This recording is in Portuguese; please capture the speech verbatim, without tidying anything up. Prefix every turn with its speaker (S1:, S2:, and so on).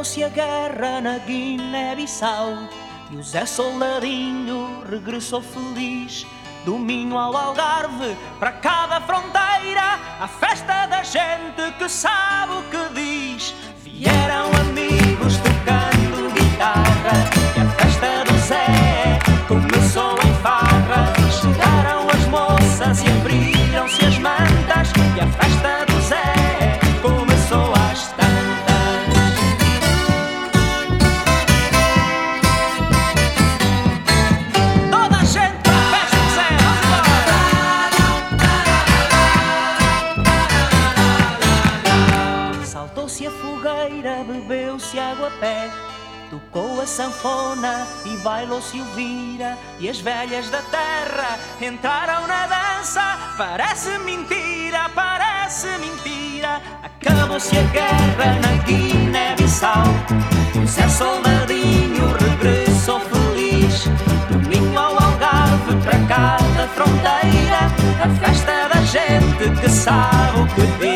S1: Acabou-se a guerra na Guiné-Bissau e o Zé Soldadinho regressou feliz. Do Minho ao Algarve, para cada fronteira, a festa da gente que sabe o que diz. Vieram amigos tocando guitarra e a festa do Zé começou em farra. Chegaram as moças e abriram-se as mantas e a festa do Zé começou às tantas. Toda a gente para a festa do Zé, vamos embora! Saltou-se a fogueira, bebeu-se água a pé, tocou a sanfona e bailou-se o vira. E as velhas da terra entraram na dança. Parece mentira, parece mentira. Acabou-se a guerra na Guiné-Bissau, o Zé Soldadinho regressou feliz. Do Minho ao Algarve, para cada fronteira, a festa da gente que sabe o que diz.